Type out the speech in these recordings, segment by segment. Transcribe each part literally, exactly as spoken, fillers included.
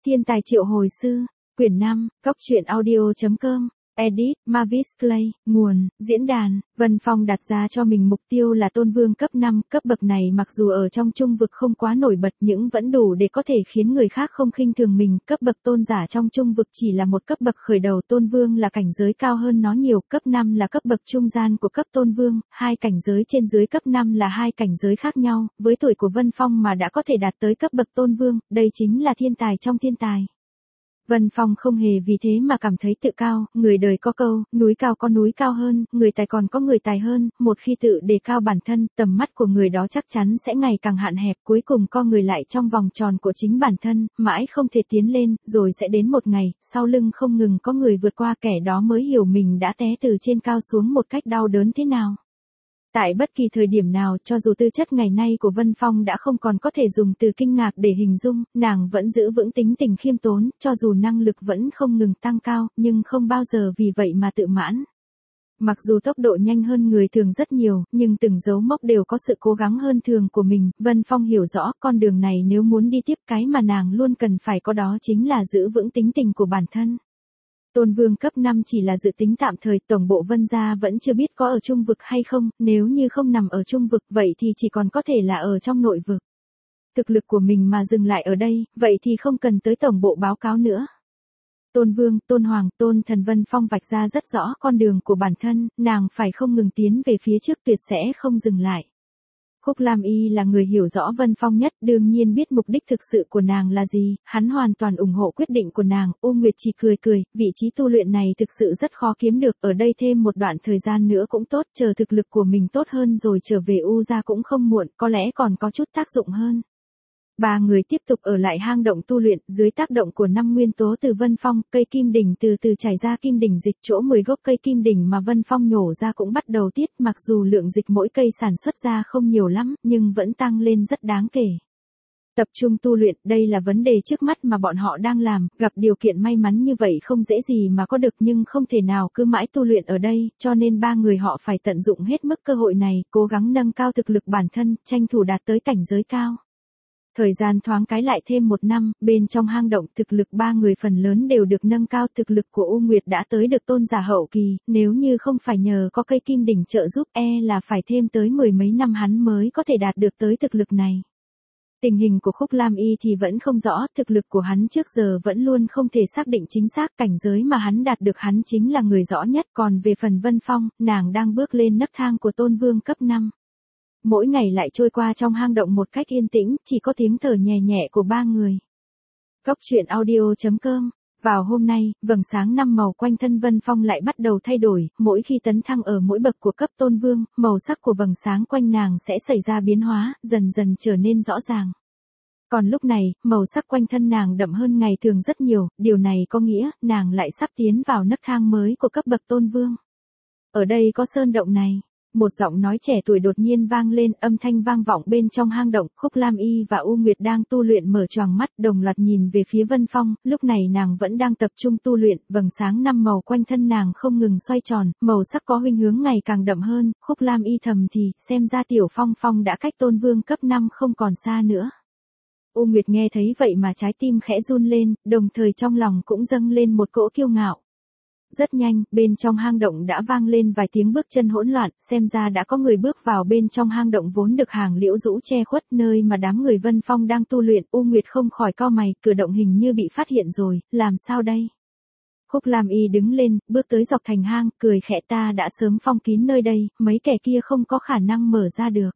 Thiên tài triệu hồi sư, quyển năm, góc truyện audio chấm com, edit, Mavis Clay, nguồn, diễn đàn, Vân Phong đặt ra cho mình mục tiêu là tôn vương cấp năm, cấp bậc này mặc dù ở trong trung vực không quá nổi bật nhưng vẫn đủ để có thể khiến người khác không khinh thường mình, cấp bậc tôn giả trong trung vực chỉ là một cấp bậc khởi đầu, tôn vương là cảnh giới cao hơn nó nhiều, cấp năm là cấp bậc trung gian của cấp tôn vương, hai cảnh giới trên dưới cấp năm là hai cảnh giới khác nhau, với tuổi của Vân Phong mà đã có thể đạt tới cấp bậc tôn vương, đây chính là thiên tài trong thiên tài. Vân Phong không hề vì thế mà cảm thấy tự cao, người đời có câu, núi cao có núi cao hơn, người tài còn có người tài hơn, một khi tự đề cao bản thân, tầm mắt của người đó chắc chắn sẽ ngày càng hạn hẹp, cuối cùng co người lại trong vòng tròn của chính bản thân, mãi không thể tiến lên, rồi sẽ đến một ngày, sau lưng không ngừng có người vượt qua, kẻ đó mới hiểu mình đã té từ trên cao xuống một cách đau đớn thế nào. Tại bất kỳ thời điểm nào, cho dù tư chất ngày nay của Vân Phong đã không còn có thể dùng từ kinh ngạc để hình dung, nàng vẫn giữ vững tính tình khiêm tốn, cho dù năng lực vẫn không ngừng tăng cao, nhưng không bao giờ vì vậy mà tự mãn. Mặc dù tốc độ nhanh hơn người thường rất nhiều, nhưng từng dấu mốc đều có sự cố gắng hơn thường của mình, Vân Phong hiểu rõ con đường này nếu muốn đi tiếp, cái mà nàng luôn cần phải có đó chính là giữ vững tính tình của bản thân. Tôn vương cấp năm chỉ là dự tính tạm thời, tổng bộ Vân gia vẫn chưa biết có ở trung vực hay không, nếu như không nằm ở trung vực vậy thì chỉ còn có thể là ở trong nội vực. Thực lực của mình mà dừng lại ở đây, vậy thì không cần tới tổng bộ báo cáo nữa. Tôn vương, tôn hoàng, tôn thần, Vân Phong vạch ra rất rõ con đường của bản thân, nàng phải không ngừng tiến về phía trước, tuyệt sẽ không dừng lại. Khúc Lam Y là người hiểu rõ Vân Phong nhất, đương nhiên biết mục đích thực sự của nàng là gì, hắn hoàn toàn ủng hộ quyết định của nàng, U Nguyệt chỉ cười cười, vị trí tu luyện này thực sự rất khó kiếm được, ở đây thêm một đoạn thời gian nữa cũng tốt, chờ thực lực của mình tốt hơn rồi trở về U gia cũng không muộn, có lẽ còn có chút tác dụng hơn. Ba người tiếp tục ở lại hang động tu luyện, dưới tác động của năm nguyên tố từ Vân Phong, cây kim đỉnh từ từ chảy ra kim đỉnh dịch, chỗ mười gốc cây kim đỉnh mà Vân Phong nhổ ra cũng bắt đầu tiết, mặc dù lượng dịch mỗi cây sản xuất ra không nhiều lắm, nhưng vẫn tăng lên rất đáng kể. Tập trung tu luyện, đây là vấn đề trước mắt mà bọn họ đang làm, gặp điều kiện may mắn như vậy không dễ gì mà có được nhưng không thể nào cứ mãi tu luyện ở đây, cho nên ba người họ phải tận dụng hết mức cơ hội này, cố gắng nâng cao thực lực bản thân, tranh thủ đạt tới cảnh giới cao. Thời gian thoáng cái lại thêm một năm, bên trong hang động thực lực ba người phần lớn đều được nâng cao, thực lực của U Nguyệt đã tới được tôn giả hậu kỳ, nếu như không phải nhờ có cây kim đỉnh trợ giúp e là phải thêm tới mười mấy năm hắn mới có thể đạt được tới thực lực này. Tình hình của Khúc Lam Y thì vẫn không rõ, thực lực của hắn trước giờ vẫn luôn không thể xác định chính xác, cảnh giới mà hắn đạt được hắn chính là người rõ nhất, còn về phần Vân Phong, nàng đang bước lên nấc thang của tôn vương cấp năm. Mỗi ngày lại trôi qua trong hang động một cách yên tĩnh, chỉ có tiếng thở nhẹ nhẹ của ba người. Góc truyện audio chấm com. Vào hôm nay, vầng sáng năm màu quanh thân Vân Phong lại bắt đầu thay đổi, mỗi khi tấn thăng ở mỗi bậc của cấp tôn vương, màu sắc của vầng sáng quanh nàng sẽ xảy ra biến hóa, dần dần trở nên rõ ràng. Còn lúc này, màu sắc quanh thân nàng đậm hơn ngày thường rất nhiều, điều này có nghĩa, nàng lại sắp tiến vào nấc thang mới của cấp bậc tôn vương. Ở đây có sơn động này. Một giọng nói trẻ tuổi đột nhiên vang lên, âm thanh vang vọng bên trong hang động, Khúc Lam Y và U Nguyệt đang tu luyện mở choàng mắt, đồng loạt nhìn về phía Vân Phong, lúc này nàng vẫn đang tập trung tu luyện, vầng sáng năm màu quanh thân nàng không ngừng xoay tròn, màu sắc có huynh hướng ngày càng đậm hơn, Khúc Lam Y thầm thì, xem ra Tiểu Phong Phong đã cách tôn vương cấp năm không còn xa nữa. U Nguyệt nghe thấy vậy mà trái tim khẽ run lên, đồng thời trong lòng cũng dâng lên một cỗ kiêu ngạo. Rất nhanh, bên trong hang động đã vang lên vài tiếng bước chân hỗn loạn, xem ra đã có người bước vào bên trong hang động vốn được hàng liễu rũ che khuất, nơi mà đám người Vân Phong đang tu luyện. U Nguyệt không khỏi cau mày, cửa động hình như bị phát hiện rồi, làm sao đây? Khúc Lam Y đứng lên, bước tới dọc thành hang, cười khẽ, ta đã sớm phong kín nơi đây, mấy kẻ kia không có khả năng mở ra được.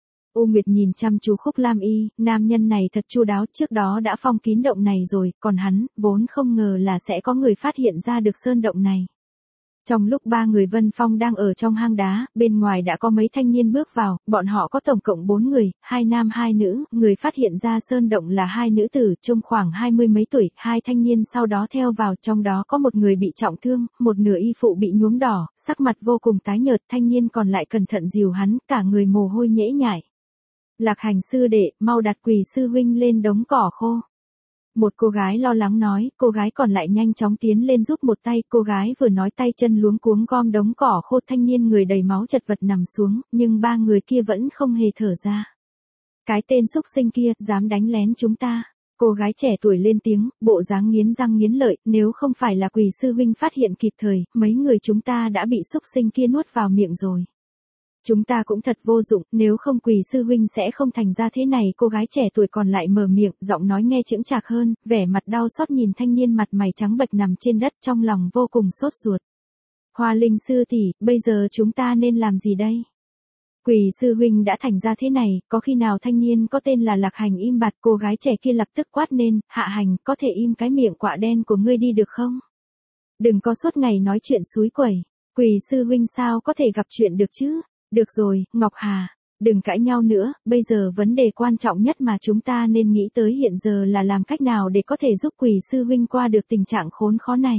U Nguyệt nhìn chăm chú Khúc Lam Y, nam nhân này thật chu đáo, trước đó đã phong kín động này rồi, còn hắn, vốn không ngờ là sẽ có người phát hiện ra được sơn động này. Trong lúc ba người Vân Phong đang ở trong hang đá, bên ngoài đã có mấy thanh niên bước vào, bọn họ có tổng cộng bốn người, hai nam hai nữ, người phát hiện ra sơn động là hai nữ tử, trông khoảng hai mươi mấy tuổi, hai thanh niên sau đó theo vào, trong đó có một người bị trọng thương, một nửa y phụ bị nhuốm đỏ, sắc mặt vô cùng tái nhợt, thanh niên còn lại cẩn thận dìu hắn, cả người mồ hôi nhễ nhại. Lạc Hành sư đệ, mau đặt Quỳ sư huynh lên đống cỏ khô. Một cô gái lo lắng nói, cô gái còn lại nhanh chóng tiến lên giúp một tay, cô gái vừa nói tay chân luống cuống gom đống cỏ khô, thanh niên người đầy máu chật vật nằm xuống, nhưng ba người kia vẫn không hề thở ra. Cái tên xúc sinh kia, dám đánh lén chúng ta. Cô gái trẻ tuổi lên tiếng, bộ dáng nghiến răng nghiến lợi, nếu không phải là Quỳ sư huynh phát hiện kịp thời, mấy người chúng ta đã bị xúc sinh kia nuốt vào miệng rồi. Chúng ta cũng thật vô dụng, nếu không Quỳ sư huynh sẽ không thành ra thế này. Cô gái trẻ tuổi còn lại mở miệng, giọng nói nghe chững chạc hơn, vẻ mặt đau xót nhìn thanh niên mặt mày trắng bệch nằm trên đất, trong lòng vô cùng sốt ruột. Hoa Linh sư tỷ, bây giờ chúng ta nên làm gì đây? Quỳ sư huynh đã thành ra thế này, có khi nào thanh niên có tên là Lạc Hành im bặt. Cô gái trẻ kia lập tức quát lên, Hạ Hành, có thể im cái miệng quạ đen của ngươi đi được không? Đừng có suốt ngày nói chuyện suối quẩy. Quỳ sư huynh sao có thể gặp chuyện được chứ? Được rồi, Ngọc Hà, đừng cãi nhau nữa, bây giờ vấn đề quan trọng nhất mà chúng ta nên nghĩ tới hiện giờ là làm cách nào để có thể giúp Quỳ sư huynh qua được tình trạng khốn khó này.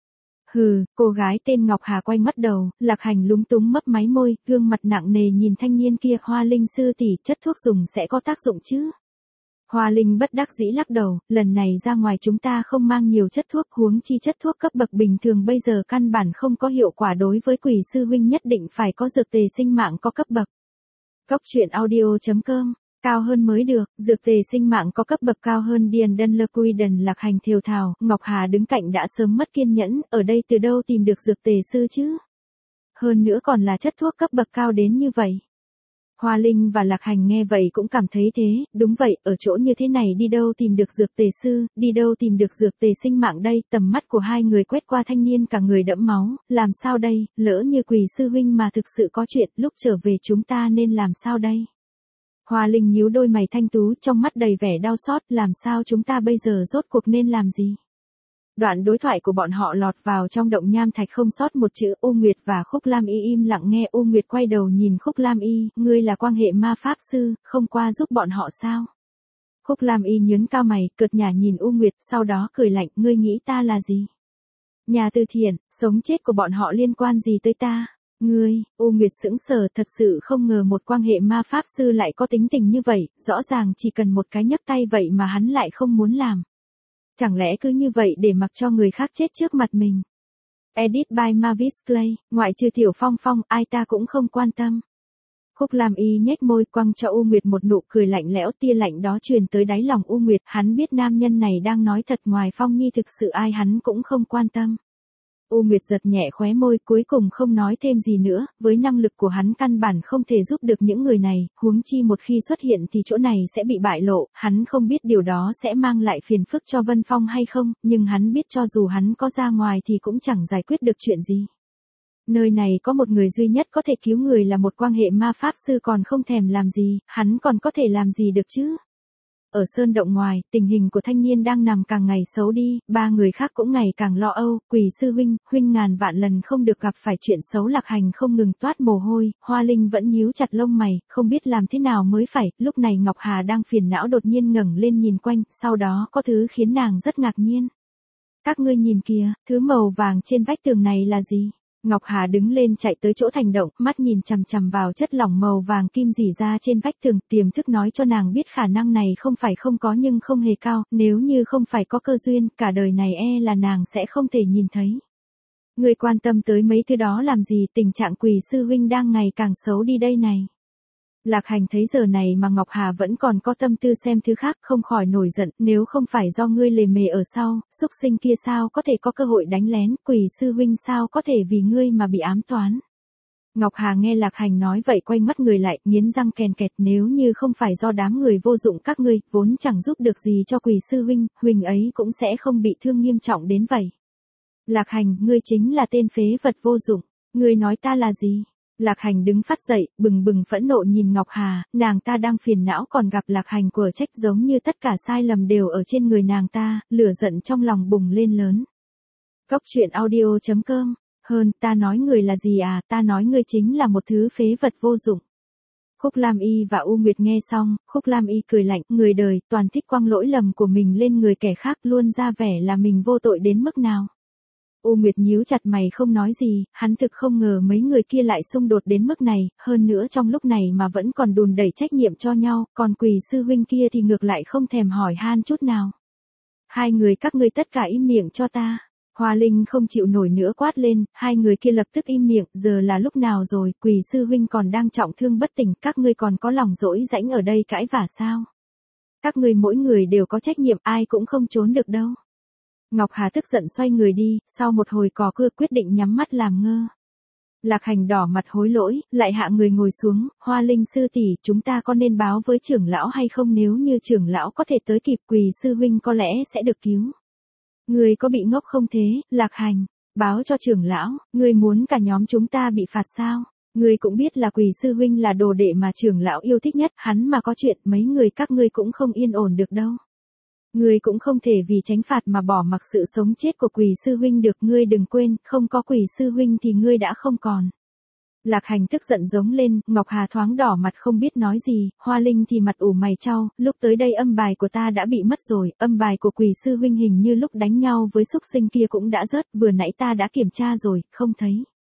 Hừ, cô gái tên Ngọc Hà quay mắt đầu, Lạc Hành lúng túng mấp máy môi, gương mặt nặng nề nhìn thanh niên kia. Hoa Linh sư tỷ, chất thuốc dùng sẽ có tác dụng chứ? Hoa Linh bất đắc dĩ lắc đầu, lần này ra ngoài chúng ta không mang nhiều chất thuốc, huống chi chất thuốc cấp bậc bình thường bây giờ căn bản không có hiệu quả đối với Quỳ sư huynh, nhất định phải có dược tề sinh mạng có cấp bậc. Cốc truyện audio chấm com, cao hơn mới được, dược tề sinh mạng có cấp bậc cao hơn. Điền Đân Lơ Quy Đần Lạc Hành thều thào, Ngọc Hà đứng cạnh đã sớm mất kiên nhẫn, ở đây từ đâu tìm được dược tề sư chứ? Hơn nữa còn là chất thuốc cấp bậc cao đến như vậy. Hoa Linh và Lạc Hành nghe vậy cũng cảm thấy thế, đúng vậy, ở chỗ như thế này đi đâu tìm được dược tề sư, đi đâu tìm được dược tề sinh mạng đây. Tầm mắt của hai người quét qua thanh niên cả người đẫm máu, làm sao đây, lỡ như Quỳ sư huynh mà thực sự có chuyện, lúc trở về chúng ta nên làm sao đây? Hoa Linh nhíu đôi mày thanh tú, trong mắt đầy vẻ đau xót, làm sao chúng ta bây giờ rốt cuộc nên làm gì? Đoạn đối thoại của bọn họ lọt vào trong động nham thạch không sót một chữ. U Nguyệt và Khúc Lam Y im lặng nghe. U Nguyệt quay đầu nhìn Khúc Lam Y, ngươi là quan hệ ma pháp sư, không qua giúp bọn họ sao? Khúc Lam Y nhướng cao mày, cợt nhả nhìn U Nguyệt, sau đó cười lạnh, ngươi nghĩ ta là gì? Nhà từ thiện, sống chết của bọn họ liên quan gì tới ta? Ngươi, U Nguyệt sững sờ, thật sự không ngờ một quan hệ ma pháp sư lại có tính tình như vậy, rõ ràng chỉ cần một cái nhấc tay vậy mà hắn lại không muốn làm. Chẳng lẽ cứ như vậy để mặc cho người khác chết trước mặt mình? Edit by Mavis Clay, ngoại trừ Tiểu Phong Phong, ai ta cũng không quan tâm. Khúc Lam Y nhếch môi quăng cho U Nguyệt một nụ cười lạnh lẽo, tia lạnh đó truyền tới đáy lòng U Nguyệt, hắn biết nam nhân này đang nói thật, ngoài Phong Nhi thực sự ai hắn cũng không quan tâm. U Nguyệt giật nhẹ khóe môi, cuối cùng không nói thêm gì nữa, với năng lực của hắn căn bản không thể giúp được những người này, huống chi một khi xuất hiện thì chỗ này sẽ bị bại lộ, hắn không biết điều đó sẽ mang lại phiền phức cho Vân Phong hay không, nhưng hắn biết cho dù hắn có ra ngoài thì cũng chẳng giải quyết được chuyện gì. Nơi này có một người duy nhất có thể cứu người là một quan hệ ma pháp sư, còn không thèm làm gì, hắn còn có thể làm gì được chứ? Ở sơn động ngoài, tình hình của thanh niên đang nằm càng ngày xấu đi, ba người khác cũng ngày càng lo âu. Quỳ sư huynh, huynh ngàn vạn lần không được gặp phải chuyện xấu. Lạc Hành không ngừng toát mồ hôi, Hoa Linh vẫn nhíu chặt lông mày, không biết làm thế nào mới phải. Lúc này Ngọc Hà đang phiền não đột nhiên ngẩng lên nhìn quanh, sau đó có thứ khiến nàng rất ngạc nhiên. Các ngươi nhìn kìa, thứ màu vàng trên vách tường này là gì? Ngọc Hà đứng lên chạy tới chỗ thành động, mắt nhìn chằm chằm vào chất lỏng màu vàng kim rỉ ra trên vách tường, tiềm thức nói cho nàng biết khả năng này không phải không có nhưng không hề cao, nếu như không phải có cơ duyên, cả đời này e là nàng sẽ không thể nhìn thấy. Người quan tâm tới mấy thứ đó làm gì, tình trạng Quỳ sư huynh đang ngày càng xấu đi đây này. Lạc Hành thấy giờ này mà Ngọc Hà vẫn còn có tâm tư xem thứ khác, không khỏi nổi giận, nếu không phải do ngươi lề mề ở sau, xúc sinh kia sao có thể có cơ hội đánh lén, Quỳ sư huynh sao có thể vì ngươi mà bị ám toán. Ngọc Hà nghe Lạc Hành nói vậy quay mắt người lại, nghiến răng kèn kẹt, nếu như không phải do đám người vô dụng các ngươi, vốn chẳng giúp được gì cho Quỳ sư huynh, huynh ấy cũng sẽ không bị thương nghiêm trọng đến vậy. Lạc Hành, ngươi chính là tên phế vật vô dụng, ngươi nói ta là gì? Lạc Hành đứng phát dậy, bừng bừng phẫn nộ nhìn Ngọc Hà, nàng ta đang phiền não còn gặp Lạc Hành của trách, giống như tất cả sai lầm đều ở trên người nàng ta, lửa giận trong lòng bùng lên lớn. Cốc truyện audio chấm com, hơn, ta nói người là gì à, ta nói ngươi chính là một thứ phế vật vô dụng. Khúc Lam Y và U Nguyệt nghe xong, Khúc Lam Y cười lạnh, người đời, toàn thích quăng lỗi lầm của mình lên người kẻ khác, luôn ra vẻ là mình vô tội đến mức nào. U Nguyệt nhíu chặt mày không nói gì, hắn thực không ngờ mấy người kia lại xung đột đến mức này, hơn nữa trong lúc này mà vẫn còn đùn đẩy trách nhiệm cho nhau, còn Quỳ sư huynh kia thì ngược lại không thèm hỏi han chút nào. Hai người các ngươi tất cả im miệng cho ta. Hoa Linh không chịu nổi nữa quát lên, hai người kia lập tức im miệng, giờ là lúc nào rồi, Quỳ sư huynh còn đang trọng thương bất tỉnh, các ngươi còn có lòng dỗi rãnh ở đây cãi vả sao? Các ngươi mỗi người đều có trách nhiệm, ai cũng không trốn được đâu. Ngọc Hà tức giận xoay người đi, sau một hồi cò cưa quyết định nhắm mắt làm ngơ. Lạc Hành đỏ mặt hối lỗi, lại hạ người ngồi xuống, Hoa Linh sư tỷ, chúng ta có nên báo với trưởng lão hay không, nếu như trưởng lão có thể tới kịp Quỳ sư huynh có lẽ sẽ được cứu. Người có bị ngốc không thế, Lạc Hành, báo cho trưởng lão, người muốn cả nhóm chúng ta bị phạt sao? Người cũng biết là Quỳ sư huynh là đồ đệ mà trưởng lão yêu thích nhất, hắn mà có chuyện mấy người các ngươi cũng không yên ổn được đâu. Ngươi cũng không thể vì tránh phạt mà bỏ mặc sự sống chết của Quỳ sư huynh được, ngươi đừng quên, không có Quỳ sư huynh thì ngươi đã không còn. Lạc Hành tức giận giống lên, Ngọc Hà thoáng đỏ mặt không biết nói gì, Hoa Linh thì mặt ủ mày chau, lúc tới đây âm bài của ta đã bị mất rồi, âm bài của Quỳ sư huynh hình như lúc đánh nhau với xúc sinh kia cũng đã rớt, vừa nãy ta đã kiểm tra rồi, không thấy.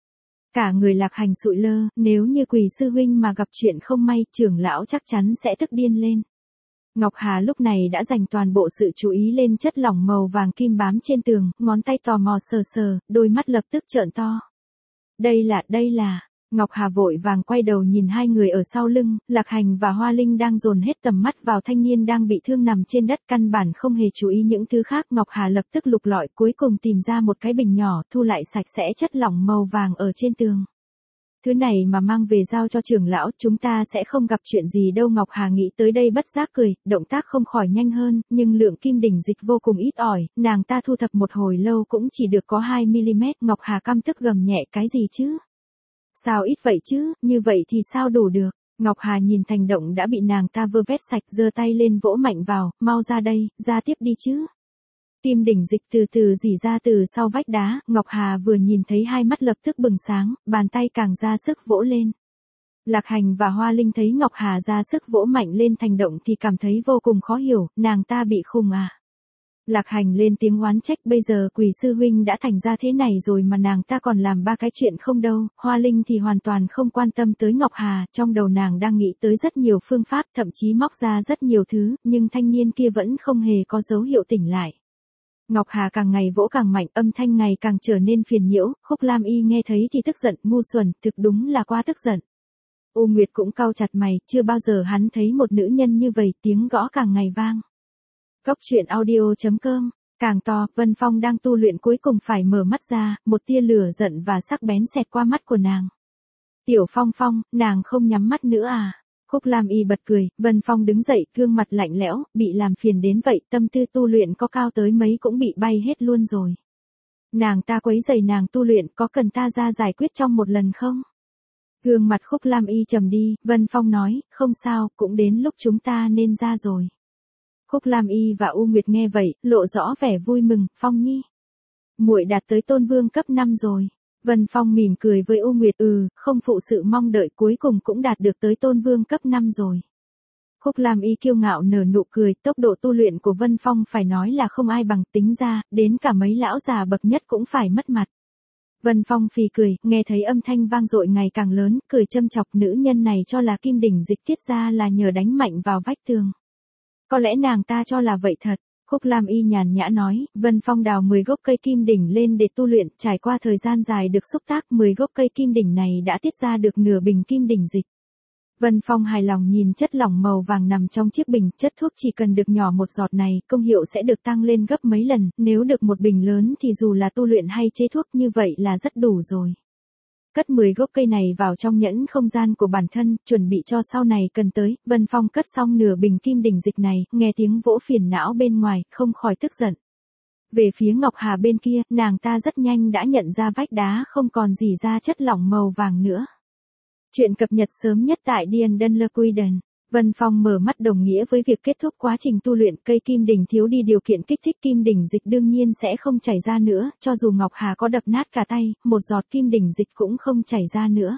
Cả người Lạc Hành sụi lơ, nếu như Quỳ sư huynh mà gặp chuyện không may, trưởng lão chắc chắn sẽ tức điên lên. Ngọc Hà lúc này đã dành toàn bộ sự chú ý lên chất lỏng màu vàng kim bám trên tường, ngón tay tò mò sờ sờ, đôi mắt lập tức trợn to. Đây là, đây là, Ngọc Hà vội vàng quay đầu nhìn hai người ở sau lưng, Lạc Hành và Hoa Linh đang dồn hết tầm mắt vào thanh niên đang bị thương nằm trên đất, căn bản không hề chú ý những thứ khác. Ngọc Hà lập tức lục lọi, cuối cùng tìm ra một cái bình nhỏ, thu lại sạch sẽ chất lỏng màu vàng ở trên tường. Thứ này mà mang về giao cho trưởng lão, chúng ta sẽ không gặp chuyện gì đâu. Ngọc Hà nghĩ tới đây bất giác cười, động tác không khỏi nhanh hơn, nhưng lượng kim đỉnh dịch vô cùng ít ỏi, nàng ta thu thập một hồi lâu cũng chỉ được có hai mi-li-mét. Ngọc Hà căm tức gầm nhẹ, cái gì chứ? Sao ít vậy chứ, như vậy thì sao đủ được? Ngọc Hà nhìn thành động đã bị nàng ta vơ vét sạch, giơ tay lên vỗ mạnh vào, mau ra đây, ra tiếp đi chứ. Kim đỉnh dịch từ từ rỉ ra từ sau vách đá, Ngọc Hà vừa nhìn thấy hai mắt lập tức bừng sáng, bàn tay càng ra sức vỗ lên. Lạc Hành và Hoa Linh thấy Ngọc Hà ra sức vỗ mạnh lên thành động thì cảm thấy vô cùng khó hiểu, nàng ta bị khùng à. Lạc Hành lên tiếng oán trách, bây giờ Quỳ sư huynh đã thành ra thế này rồi mà nàng ta còn làm ba cái chuyện không đâu. Hoa Linh thì hoàn toàn không quan tâm tới Ngọc Hà, trong đầu nàng đang nghĩ tới rất nhiều phương pháp, thậm chí móc ra rất nhiều thứ, nhưng thanh niên kia vẫn không hề có dấu hiệu tỉnh lại. Ngọc Hà càng ngày vỗ càng mạnh, âm thanh ngày càng trở nên phiền nhiễu, Khúc Lam Y nghe thấy thì tức giận, ngu xuẩn, thực đúng là quá tức giận. U Nguyệt cũng cau chặt mày, chưa bao giờ hắn thấy một nữ nhân như vậy, tiếng gõ càng ngày vang. Cốc truyện audio chấm com, càng to, Vân Phong đang tu luyện cuối cùng phải mở mắt ra, một tia lửa giận và sắc bén xẹt qua mắt của nàng. Tiểu Phong Phong, nàng không nhắm mắt nữa à? Khúc Lam Y bật cười, Vân Phong đứng dậy, gương mặt lạnh lẽo, bị làm phiền đến vậy, tâm tư tu luyện có cao tới mấy cũng bị bay hết luôn rồi. Nàng ta quấy rầy nàng tu luyện, có cần ta ra giải quyết trong một lần không? Gương mặt Khúc Lam Y trầm đi, Vân Phong nói, không sao, cũng đến lúc chúng ta nên ra rồi. Khúc Lam Y và U Nguyệt nghe vậy, lộ rõ vẻ vui mừng, Phong nhi. Muội đạt tới tôn vương cấp năm rồi. Vân Phong mỉm cười với U Nguyệt, ừ, không phụ sự mong đợi, cuối cùng cũng đạt được tới tôn vương cấp năm rồi. Khúc Lam Y kiêu ngạo nở nụ cười, tốc độ tu luyện của Vân Phong phải nói là không ai bằng, tính ra, đến cả mấy lão già bậc nhất cũng phải mất mặt. Vân Phong phì cười, nghe thấy âm thanh vang dội ngày càng lớn, cười châm chọc, nữ nhân này cho là kim đỉnh dịch tiết ra là nhờ đánh mạnh vào vách tường. Có lẽ nàng ta cho là vậy thật. Khúc Lam Y nhàn nhã nói, Vân Phong đào mười gốc cây kim đỉnh lên để tu luyện, trải qua thời gian dài được xúc tác, mười gốc cây kim đỉnh này đã tiết ra được nửa bình kim đỉnh dịch. Vân Phong hài lòng nhìn chất lỏng màu vàng nằm trong chiếc bình, chất thuốc chỉ cần được nhỏ một giọt này, công hiệu sẽ được tăng lên gấp mấy lần, nếu được một bình lớn thì dù là tu luyện hay chế thuốc như vậy là rất đủ rồi. Cất mười gốc cây này vào trong nhẫn không gian của bản thân, chuẩn bị cho sau này cần tới. Vân Phong cất xong nửa bình kim đỉnh dịch này, nghe tiếng vỗ phiền não bên ngoài, không khỏi tức giận. Về phía Ngọc Hà bên kia, nàng ta rất nhanh đã nhận ra vách đá không còn gì ra chất lỏng màu vàng nữa. Chuyện cập nhật sớm nhất tại Điền Đơn Lơ Quy Đần. Vân Phong mở mắt đồng nghĩa với việc kết thúc quá trình tu luyện, cây kim đỉnh thiếu đi điều kiện kích thích kim đỉnh dịch đương nhiên sẽ không chảy ra nữa, cho dù Ngọc Hà có đập nát cả tay, một giọt kim đỉnh dịch cũng không chảy ra nữa.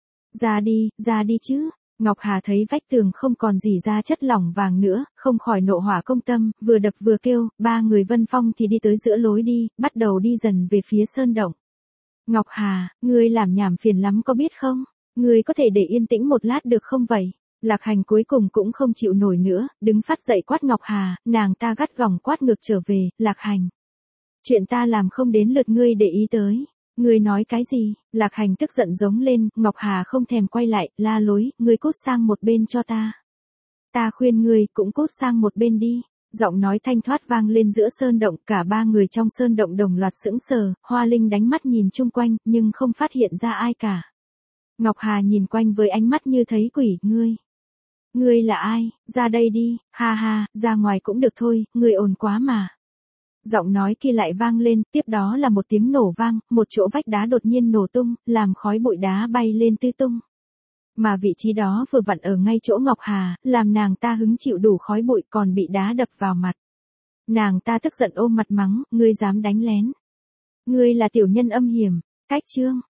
Ra đi, ra đi chứ. Ngọc Hà thấy vách tường không còn gì ra chất lỏng vàng nữa, không khỏi nộ hỏa công tâm, vừa đập vừa kêu, ba người Vân Phong thì đi tới giữa lối đi, bắt đầu đi dần về phía sơn động. Ngọc Hà, ngươi làm nhảm phiền lắm có biết không? Ngươi có thể để yên tĩnh một lát được không vậy? Lạc Hành cuối cùng cũng không chịu nổi nữa, đứng phát dậy quát Ngọc Hà, nàng ta gắt gỏng quát ngược trở về, Lạc Hành. Chuyện ta làm không đến lượt ngươi để ý tới. Ngươi nói cái gì? Lạc Hành tức giận giống lên, Ngọc Hà không thèm quay lại, la lối, ngươi cút sang một bên cho ta. ta khuyên ngươi cũng cút sang một bên đi. Giọng nói thanh thoát vang lên giữa sơn động, cả ba người trong sơn động đồng loạt sững sờ, Hoa Linh đánh mắt nhìn chung quanh, nhưng không phát hiện ra ai cả. Ngọc Hà nhìn quanh với ánh mắt như thấy quỷ, ngươi. Ngươi là ai, ra đây đi, ha ha, ra ngoài cũng được thôi, ngươi ồn quá mà. Giọng nói kia lại vang lên, tiếp đó là một tiếng nổ vang, một chỗ vách đá đột nhiên nổ tung, làm khói bụi đá bay lên tứ tung. Mà vị trí đó vừa vặn ở ngay chỗ Ngọc Hà, làm nàng ta hứng chịu đủ khói bụi còn bị đá đập vào mặt. Nàng ta tức giận ôm mặt mắng, ngươi dám đánh lén. Ngươi là tiểu nhân âm hiểm, cách chương.